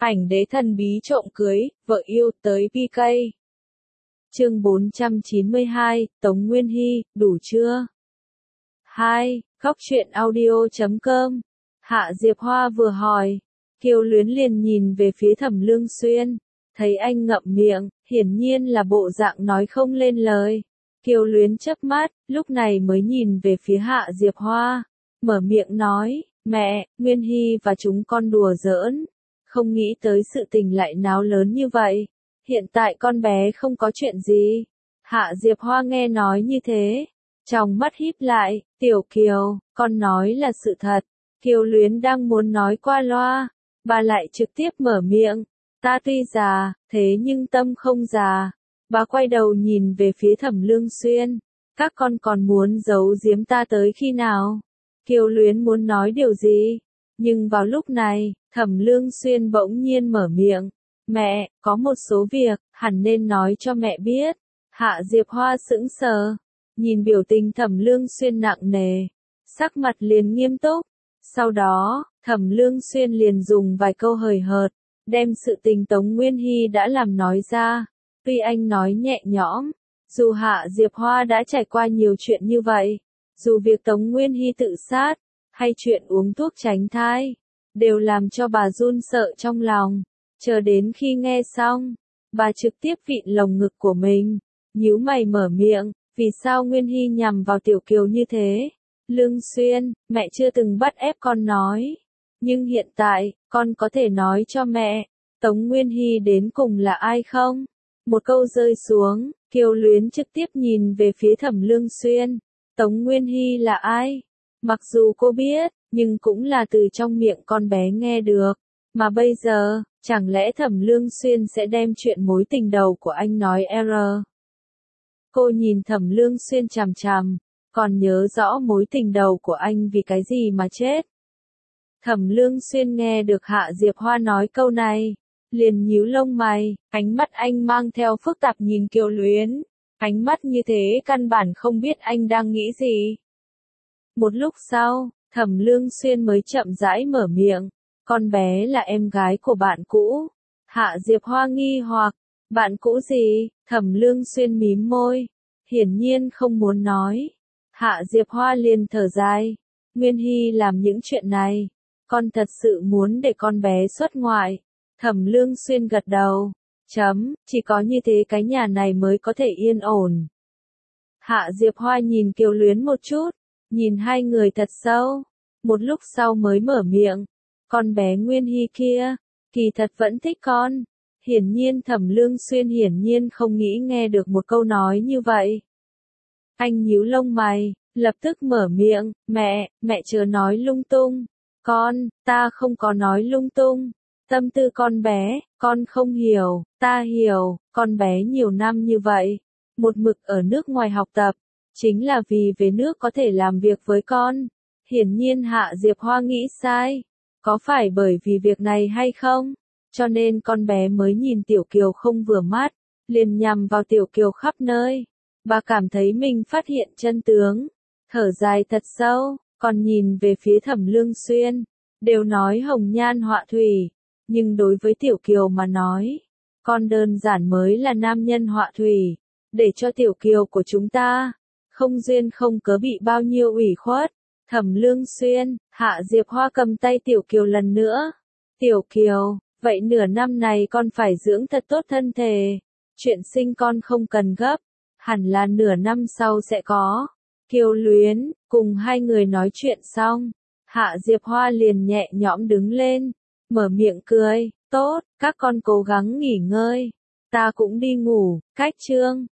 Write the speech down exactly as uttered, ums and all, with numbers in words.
Ảnh đế thần bí trộm cưới, vợ yêu tới pê ca. Chương bốn trăm chín mươi hai, Tống Nguyên Hy, đủ chưa? hai. Góc truyện audio chấm com. Hạ Diệp Hoa vừa hỏi, Kiều Luyến liền nhìn về phía Thẩm Lương Xuyên, thấy anh ngậm miệng, hiển nhiên là bộ dạng nói không lên lời. Kiều Luyến chớp mắt, lúc này mới nhìn về phía Hạ Diệp Hoa, mở miệng nói, mẹ, Nguyên Hy và chúng con đùa giỡn, không nghĩ tới sự tình lại náo lớn như vậy. Hiện tại con bé không có chuyện gì. Hạ Diệp Hoa nghe nói như thế, trong mắt híp lại, Tiểu Kiều, con nói là sự thật. Kiều Luyến đang muốn nói qua loa, bà lại trực tiếp mở miệng, ta tuy già, thế nhưng tâm không già. Bà quay đầu nhìn về phía Thẩm Lương Xuyên, các con còn muốn giấu giếm ta tới khi nào? Kiều Luyến muốn nói điều gì? Nhưng vào lúc này, Thẩm Lương Xuyên bỗng nhiên mở miệng, mẹ, có một số việc, hẳn nên nói cho mẹ biết. Hạ Diệp Hoa sững sờ, nhìn biểu tình Thẩm Lương Xuyên nặng nề, sắc mặt liền nghiêm túc. Sau đó, Thẩm Lương Xuyên liền dùng vài câu hời hợt, đem sự tình Tống Nguyên Hy đã làm nói ra. Tuy anh nói nhẹ nhõm, dù Hạ Diệp Hoa đã trải qua nhiều chuyện như vậy, dù việc Tống Nguyên Hy tự sát, hay chuyện uống thuốc tránh thai, đều làm cho bà run sợ trong lòng. Chờ đến khi nghe xong, bà trực tiếp vịn lồng ngực của mình, nhíu mày mở miệng, vì sao Nguyên Hy nhằm vào Tiểu Kiều như thế? Lương Xuyên, mẹ chưa từng bắt ép con nói, nhưng hiện tại, con có thể nói cho mẹ, Tống Nguyên Hy đến cùng là ai không? Một câu rơi xuống, Kiều Luyến trực tiếp nhìn về phía Thẩm Lương Xuyên, Tống Nguyên Hy là ai? Mặc dù cô biết, nhưng cũng là từ trong miệng con bé nghe được, mà bây giờ, chẳng lẽ Thẩm Lương Xuyên sẽ đem chuyện mối tình đầu của anh nói R? Cô nhìn Thẩm Lương Xuyên chằm chằm, còn nhớ rõ mối tình đầu của anh vì cái gì mà chết? Thẩm Lương Xuyên nghe được Hạ Diệp Hoa nói câu này, liền nhíu lông mày, ánh mắt anh mang theo phức tạp nhìn Kiều Luyến, ánh mắt như thế căn bản không biết anh đang nghĩ gì. Một lúc sau, Thẩm Lương Xuyên mới chậm rãi mở miệng, con bé là em gái của bạn cũ. Hạ Diệp Hoa nghi hoặc, bạn cũ gì? Thẩm Lương Xuyên mím môi, hiển nhiên không muốn nói. Hạ Diệp Hoa liền thở dài, Nguyên Hy làm những chuyện này, con thật sự muốn để con bé xuất ngoại. Thẩm Lương Xuyên gật đầu, chấm, chỉ có như thế cái nhà này mới có thể yên ổn. Hạ Diệp Hoa nhìn Kiều Luyến một chút, nhìn hai người thật sâu, một lúc sau mới mở miệng, con bé Nguyên Hy kia, kỳ thật vẫn thích con. Hiển nhiên Thẩm Lương Xuyên hiển nhiên không nghĩ nghe được một câu nói như vậy. Anh nhíu lông mày, lập tức mở miệng, mẹ, mẹ chớ nói lung tung. Con, ta không có nói lung tung. Tâm tư con bé, con không hiểu, ta hiểu, con bé nhiều năm như vậy, một mực ở nước ngoài học tập, chính là vì về nước có thể làm việc với con. Hiển nhiên Hạ Diệp Hoa nghĩ sai, có phải bởi vì việc này hay không? Cho nên con bé mới nhìn Tiểu Kiều không vừa mắt, liền nhằm vào Tiểu Kiều khắp nơi. Bà cảm thấy mình phát hiện chân tướng, thở dài thật sâu, còn nhìn về phía Thẩm Lương Xuyên, đều nói hồng nhan họa thủy, nhưng đối với Tiểu Kiều mà nói, con đơn giản mới là nam nhân họa thủy, để cho Tiểu Kiều của chúng ta, không duyên không cớ bị bao nhiêu ủy khuất. Thẩm Lương Xuyên, Hạ Diệp Hoa cầm tay Tiểu Kiều lần nữa, Tiểu Kiều, vậy nửa năm này con phải dưỡng thật tốt thân thể, chuyện sinh con không cần gấp, hẳn là nửa năm sau sẽ có. Kiều Luyến, cùng hai người nói chuyện xong, Hạ Diệp Hoa liền nhẹ nhõm đứng lên, mở miệng cười, tốt, các con cố gắng nghỉ ngơi, ta cũng đi ngủ. Cách chương